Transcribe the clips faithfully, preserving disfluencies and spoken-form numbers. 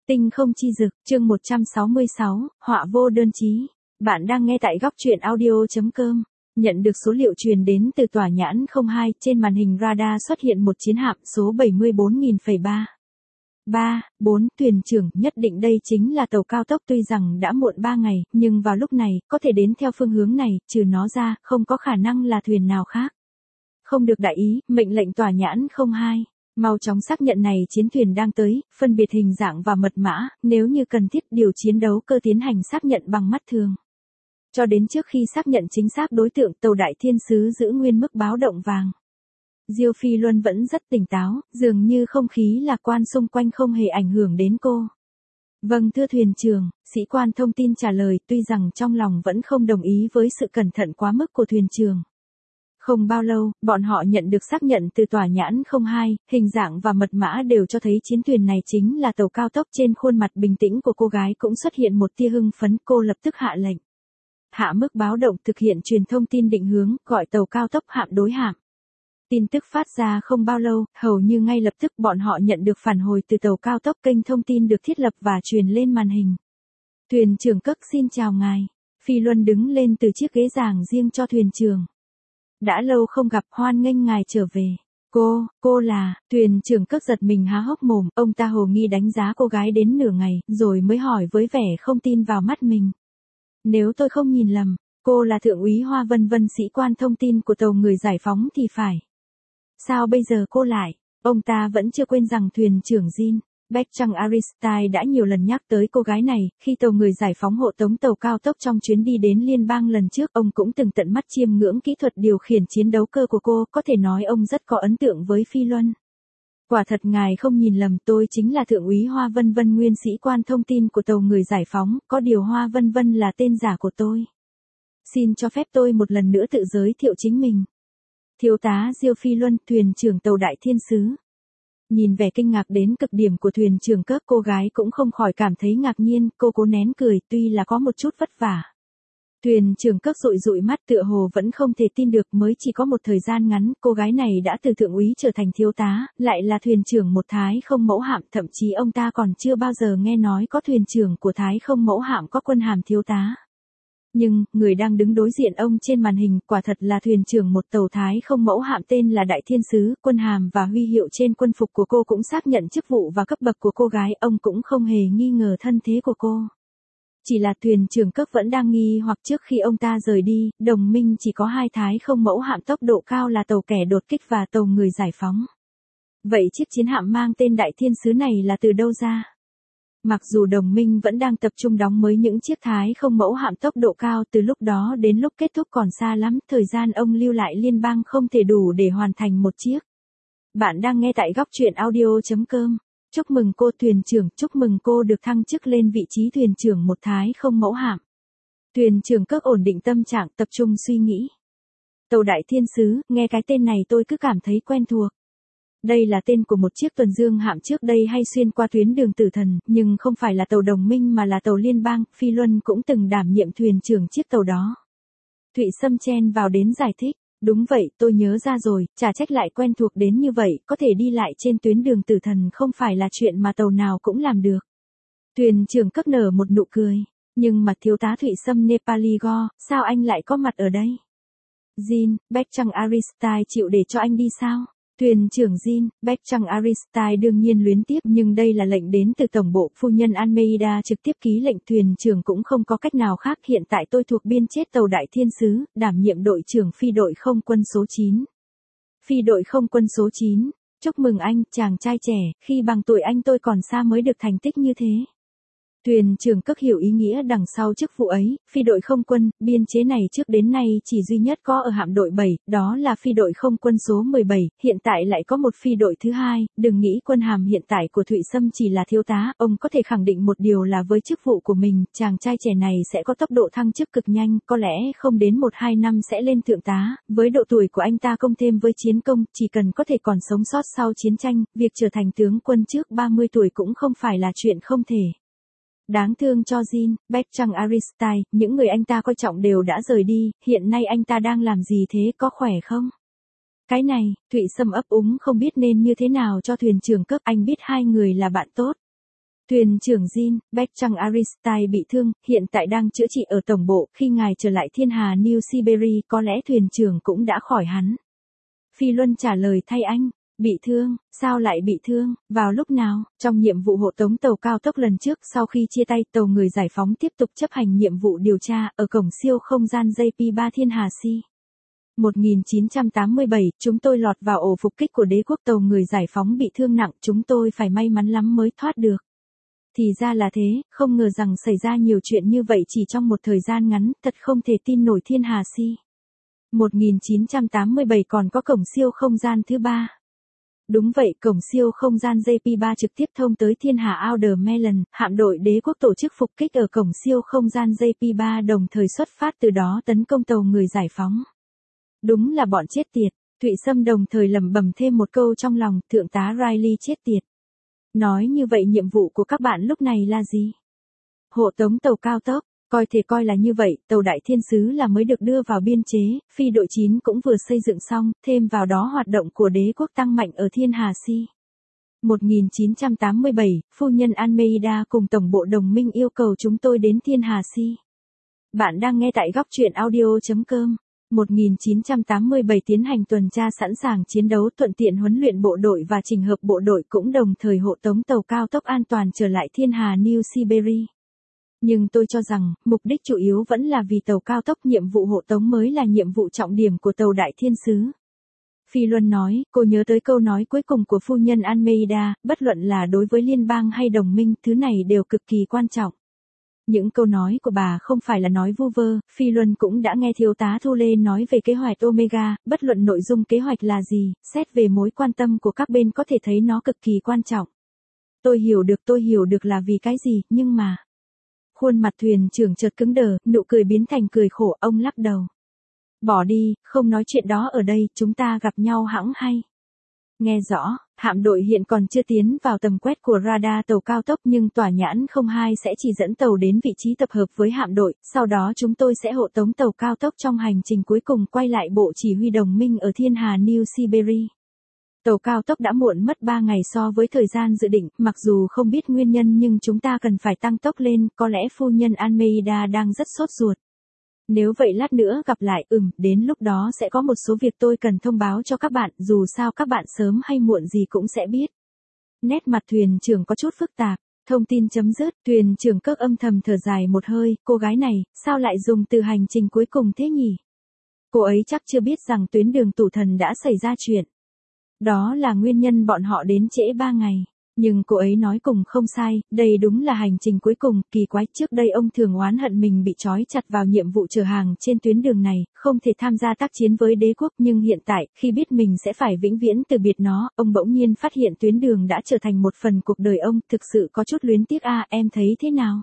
Tinh không chi dực, chương một trăm sáu mươi sáu, họa vô đơn chí. Bạn đang nghe tại góc truyện audio.com. Nhận được số liệu truyền đến từ tòa nhãn không hai, trên màn hình radar xuất hiện một chiến hạm số bảy mươi bốn nghìn ba. ba, bốn, thuyền trưởng, nhất định đây chính là tàu cao tốc, tuy rằng đã muộn ba ngày, nhưng vào lúc này, có thể đến theo phương hướng này, trừ nó ra, không có khả năng là thuyền nào khác. Không được đại ý, mệnh lệnh tòa nhãn không hai. Mau chóng xác nhận này chiến thuyền đang tới, phân biệt hình dạng và mật mã, nếu như cần thiết điều chiến đấu cơ tiến hành xác nhận bằng mắt thường. Cho đến trước khi xác nhận chính xác đối tượng, tàu Đại Thiên Sứ giữ nguyên mức báo động vàng. Diêu Phi Luân vẫn rất tỉnh táo, dường như không khí lạc quan xung quanh không hề ảnh hưởng đến cô. Vâng thưa thuyền trưởng, sĩ quan thông tin trả lời, tuy rằng trong lòng vẫn không đồng ý với sự cẩn thận quá mức của thuyền trưởng. Không bao lâu, bọn họ nhận được xác nhận từ tòa nhãn không hai, hình dạng và mật mã đều cho thấy chiến thuyền này chính là tàu cao tốc. Trên khuôn mặt bình tĩnh của cô gái cũng xuất hiện một tia hưng phấn, cô lập tức hạ lệnh. Hạ mức báo động, thực hiện truyền thông tin định hướng, gọi tàu cao tốc hạm đối hạm. Tin tức phát ra không bao lâu, hầu như ngay lập tức bọn họ nhận được phản hồi từ tàu cao tốc, kênh thông tin được thiết lập và truyền lên màn hình. Thuyền trưởng Cất xin chào ngài. Phi Luân đứng lên từ chiếc ghế giảng riêng cho thuyền trưởng. Đã lâu không gặp, hoan nghênh ngài trở về. Cô, cô là, thuyền trưởng Cất giật mình há hốc mồm, ông ta hồ nghi đánh giá cô gái đến nửa ngày, rồi mới hỏi với vẻ không tin vào mắt mình. Nếu tôi không nhìn lầm, cô là thượng úy Hoa Vân Vân, sĩ quan thông tin của tàu người giải phóng thì phải. Sao bây giờ cô lại? Ông ta vẫn chưa quên rằng thuyền trưởng Jin Baekchang Aristide đã nhiều lần nhắc tới cô gái này, khi tàu người giải phóng hộ tống tàu cao tốc trong chuyến đi đến liên bang lần trước, ông cũng từng tận mắt chiêm ngưỡng kỹ thuật điều khiển chiến đấu cơ của cô, có thể nói ông rất có ấn tượng với Phi Luân. Quả thật ngài không nhìn lầm, tôi chính là thượng úy Hoa Vân Vân, nguyên sĩ quan thông tin của tàu người giải phóng, có điều Hoa Vân Vân là tên giả của tôi. Xin cho phép tôi một lần nữa tự giới thiệu chính mình. Thiếu tá Diêu Phi Luân, thuyền trưởng tàu Đại Thiên Sứ. Nhìn vẻ kinh ngạc đến cực điểm của thuyền trưởng Cất, cô gái cũng không khỏi cảm thấy ngạc nhiên, cô cố nén cười, tuy là có một chút vất vả. Thuyền trưởng Cất dụi dụi mắt, tựa hồ vẫn không thể tin được, mới chỉ có một thời gian ngắn, cô gái này đã từ thượng úy trở thành thiếu tá, lại là thuyền trưởng một Thái không mẫu hạm, thậm chí ông ta còn chưa bao giờ nghe nói có thuyền trưởng của Thái không mẫu hạm có quân hàm thiếu tá. Nhưng, người đang đứng đối diện ông trên màn hình, quả thật là thuyền trưởng một tàu Thái không mẫu hạm tên là Đại Thiên Sứ, quân hàm và huy hiệu trên quân phục của cô cũng xác nhận chức vụ và cấp bậc của cô gái, ông cũng không hề nghi ngờ thân thế của cô. Chỉ là thuyền trưởng Cất vẫn đang nghi hoặc, trước khi ông ta rời đi, đồng minh chỉ có hai Thái không mẫu hạm tốc độ cao là tàu kẻ đột kích và tàu người giải phóng. Vậy chiếc chiến hạm mang tên Đại Thiên Sứ này là từ đâu ra? Mặc dù đồng minh vẫn đang tập trung đóng mới những chiếc Thái không mẫu hạm tốc độ cao, từ lúc đó đến lúc kết thúc còn xa lắm, thời gian ông lưu lại liên bang không thể đủ để hoàn thành một chiếc. Bạn đang nghe tại góc truyện audio.com. Chúc mừng cô thuyền trưởng, chúc mừng cô được thăng chức lên vị trí thuyền trưởng một Thái không mẫu hạm. Thuyền trưởng Cất ổn định tâm trạng, tập trung suy nghĩ. Tàu Đại Thiên Sứ, nghe cái tên này tôi cứ cảm thấy quen thuộc. Đây là tên của một chiếc tuần dương hạm trước đây hay xuyên qua tuyến đường tử thần, nhưng không phải là tàu đồng minh mà là tàu liên bang. Phi Luân cũng từng đảm nhiệm thuyền trưởng chiếc tàu đó. Thụy Sâm chen vào đến giải thích. Đúng vậy, tôi nhớ ra rồi, chả trách lại quen thuộc đến như vậy, có thể đi lại trên tuyến đường tử thần không phải là chuyện mà tàu nào cũng làm được. Thuyền trưởng Cất nở một nụ cười. Nhưng mà thiếu tá Thụy Sâm Nepali Go, sao anh lại có mặt ở đây? Jin Baekchang Aristide chịu để cho anh đi sao? Thuyền trưởng Jin Baekchang Aristide đương nhiên luyến tiếc, nhưng đây là lệnh đến từ tổng bộ, phu nhân Almeida trực tiếp ký lệnh, thuyền trưởng cũng không có cách nào khác, hiện tại tôi thuộc biên chế tàu Đại Thiên Sứ, đảm nhiệm đội trưởng phi đội không quân số chín. Phi đội không quân số chín, chúc mừng anh, chàng trai trẻ, khi bằng tuổi anh tôi còn xa mới được thành tích như thế. Thuyền trưởng Cất hiểu ý nghĩa đằng sau chức vụ ấy, phi đội không quân, biên chế này trước đến nay chỉ duy nhất có ở hạm đội bảy, đó là phi đội không quân số mười bảy, hiện tại lại có một phi đội thứ hai, đừng nghĩ quân hàm hiện tại của Thụy Sâm chỉ là thiếu tá, ông có thể khẳng định một điều là với chức vụ của mình, chàng trai trẻ này sẽ có tốc độ thăng chức cực nhanh, có lẽ không đến một hai năm sẽ lên thượng tá, với độ tuổi của anh ta công thêm với chiến công, chỉ cần có thể còn sống sót sau chiến tranh, việc trở thành tướng quân trước ba mươi tuổi cũng không phải là chuyện không thể. Đáng thương cho Jin Baekchang Aristide, những người anh ta coi trọng đều đã rời đi, hiện nay anh ta đang làm gì thế, có khỏe không? Cái này, Thụy Sâm ấp úng không biết nên như thế nào cho thuyền trưởng Cất, anh biết hai người là bạn tốt. Thuyền trưởng Jin, Bertrand Aristide bị thương, hiện tại đang chữa trị ở tổng bộ, khi ngài trở lại thiên hà New Siberia có lẽ thuyền trưởng cũng đã khỏi hắn. Phi Luân trả lời thay anh, bị thương, sao lại bị thương, vào lúc nào, trong nhiệm vụ hộ tống tàu cao tốc lần trước sau khi chia tay tàu người giải phóng tiếp tục chấp hành nhiệm vụ điều tra ở cổng siêu không gian J P ba thiên hà Si. một nghìn chín trăm tám mươi bảy, chúng tôi lọt vào ổ phục kích của đế quốc tàu người giải phóng bị thương nặng, chúng tôi phải may mắn lắm mới thoát được. Thì ra là thế, không ngờ rằng xảy ra nhiều chuyện như vậy chỉ trong một thời gian ngắn, thật không thể tin nổi thiên hà Si. một nghìn chín trăm tám mươi bảy còn có cổng siêu không gian thứ ba. Đúng vậy, cổng siêu không gian J P ba trực tiếp thông tới thiên hà Outer Melon, hạm đội đế quốc tổ chức phục kích ở cổng siêu không gian J P ba đồng thời xuất phát từ đó tấn công tàu người giải phóng. Đúng là bọn chết tiệt, Thụy Sâm đồng thời lẩm bẩm thêm một câu trong lòng, thượng tá Riley chết tiệt. Nói như vậy nhiệm vụ của các bạn lúc này là gì? Hộ tống tàu cao tốc, coi thể coi là như vậy, tàu Đại Thiên Sứ là mới được đưa vào biên chế, phi đội chín cũng vừa xây dựng xong, thêm vào đó hoạt động của đế quốc tăng mạnh ở thiên hà Si. một nghìn chín trăm tám mươi bảy, phu nhân Almeida cùng tổng bộ đồng minh yêu cầu chúng tôi đến thiên hà Si. Bạn đang nghe tại góc truyện audio chấm com. một nghìn chín trăm tám mươi bảy tiến hành tuần tra sẵn sàng chiến đấu thuận tiện huấn luyện bộ đội và chỉnh hợp bộ đội cũng đồng thời hộ tống tàu cao tốc an toàn trở lại thiên hà New Siberia. Nhưng tôi cho rằng, mục đích chủ yếu vẫn là vì tàu cao tốc nhiệm vụ hộ tống mới là nhiệm vụ trọng điểm của tàu Đại Thiên Sứ. Phi Luân nói, cô nhớ tới câu nói cuối cùng của phu nhân Almeida, bất luận là đối với liên bang hay đồng minh, thứ này đều cực kỳ quan trọng. Những câu nói của bà không phải là nói vu vơ, Phi Luân cũng đã nghe thiếu tá Thu Lê nói về kế hoạch Omega, bất luận nội dung kế hoạch là gì, xét về mối quan tâm của các bên có thể thấy nó cực kỳ quan trọng. Tôi hiểu được tôi hiểu được là vì cái gì, nhưng mà... Khuôn mặt thuyền trưởng chợt cứng đờ, nụ cười biến thành cười khổ, ông lắc đầu. Bỏ đi, không nói chuyện đó ở đây, chúng ta gặp nhau hẵng hay. Nghe rõ, hạm đội hiện còn chưa tiến vào tầm quét của radar tàu cao tốc nhưng tòa nhãn không hai sẽ chỉ dẫn tàu đến vị trí tập hợp với hạm đội, sau đó chúng tôi sẽ hộ tống tàu cao tốc trong hành trình cuối cùng quay lại bộ chỉ huy đồng minh ở thiên hà New Siberia. Tàu cao tốc đã muộn mất ba ngày so với thời gian dự định, mặc dù không biết nguyên nhân nhưng chúng ta cần phải tăng tốc lên, có lẽ phu nhân Almeida đang rất sốt ruột. Nếu vậy lát nữa gặp lại, ừm, đến lúc đó sẽ có một số việc tôi cần thông báo cho các bạn, dù sao các bạn sớm hay muộn gì cũng sẽ biết. Nét mặt thuyền trưởng có chút phức tạp, thông tin chấm dứt, thuyền trưởng Cước âm thầm thở dài một hơi, cô gái này, sao lại dùng từ hành trình cuối cùng thế nhỉ? Cô ấy chắc chưa biết rằng tuyến đường Tủ Thần đã xảy ra chuyện. Đó là nguyên nhân bọn họ đến trễ ba ngày. Nhưng cô ấy nói cùng không sai, đây đúng là hành trình cuối cùng, kỳ quái, trước đây ông thường oán hận mình bị trói chặt vào nhiệm vụ chở hàng trên tuyến đường này, không thể tham gia tác chiến với đế quốc, nhưng hiện tại, khi biết mình sẽ phải vĩnh viễn từ biệt nó, ông bỗng nhiên phát hiện tuyến đường đã trở thành một phần cuộc đời ông, thực sự có chút luyến tiếc a, em thấy thế nào?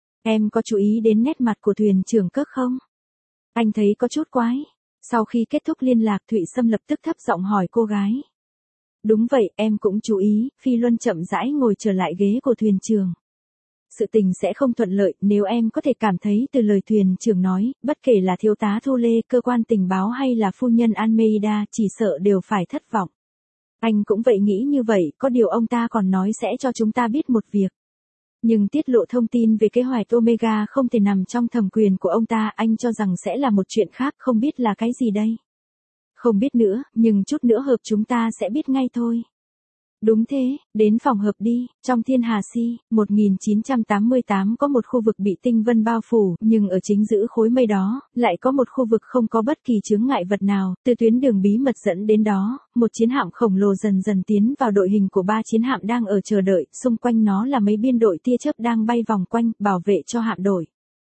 Em có chú ý đến nét mặt của thuyền trưởng Cước không? Anh thấy có chút quái. Sau khi kết thúc liên lạc Thụy Sâm lập tức thấp giọng hỏi cô gái. Đúng vậy, em cũng chú ý, Phi Luân chậm rãi ngồi trở lại ghế của thuyền trưởng. Sự tình sẽ không thuận lợi, nếu em có thể cảm thấy từ lời thuyền trưởng nói, bất kể là thiếu tá Thu Lê, cơ quan tình báo hay là phu nhân Almeida, chỉ sợ đều phải thất vọng. Anh cũng vậy nghĩ như vậy, có điều ông ta còn nói sẽ cho chúng ta biết một việc. Nhưng tiết lộ thông tin về kế hoạch Omega không thể nằm trong thẩm quyền của ông ta, anh cho rằng sẽ là một chuyện khác, không biết là cái gì đây. Không biết nữa, nhưng chút nữa hợp chúng ta sẽ biết ngay thôi. Đúng thế, đến phòng hợp đi, trong thiên hà Si, một nghìn chín trăm tám mươi tám có một khu vực bị tinh vân bao phủ, nhưng ở chính giữa khối mây đó, lại có một khu vực không có bất kỳ chướng ngại vật nào, từ tuyến đường bí mật dẫn đến đó, một chiến hạm khổng lồ dần dần tiến vào đội hình của ba chiến hạm đang ở chờ đợi, xung quanh nó là mấy biên đội tia chớp đang bay vòng quanh, bảo vệ cho hạm đội.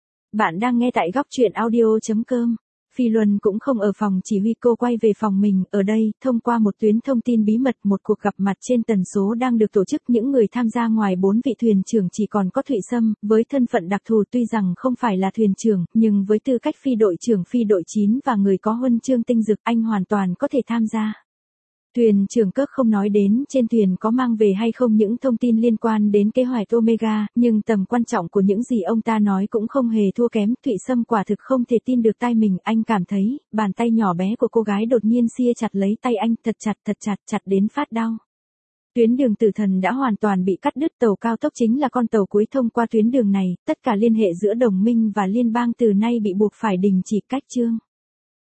Bạn đang nghe tại góc truyện audio chấm com. Phi Luân cũng không ở phòng chỉ huy, cô quay về phòng mình, ở đây, thông qua một tuyến thông tin bí mật, một cuộc gặp mặt trên tần số đang được tổ chức, những người tham gia ngoài bốn vị thuyền trưởng chỉ còn có Thụy Sâm, với thân phận đặc thù tuy rằng không phải là thuyền trưởng, nhưng với tư cách phi đội trưởng phi đội chín và người có huân chương tinh dực, anh hoàn toàn có thể tham gia. Thuyền trưởng Cước không nói đến trên thuyền có mang về hay không những thông tin liên quan đến kế hoạch Omega, nhưng tầm quan trọng của những gì ông ta nói cũng không hề thua kém. Thụy Sâm quả thực không thể tin được tai mình, anh cảm thấy, bàn tay nhỏ bé của cô gái đột nhiên sia chặt lấy tay anh, thật chặt thật chặt chặt đến phát đau. Tuyến đường Tử Thần đã hoàn toàn bị cắt đứt, tàu cao tốc chính là con tàu cuối thông qua tuyến đường này, tất cả liên hệ giữa đồng minh và liên bang từ nay bị buộc phải đình chỉ cách chương.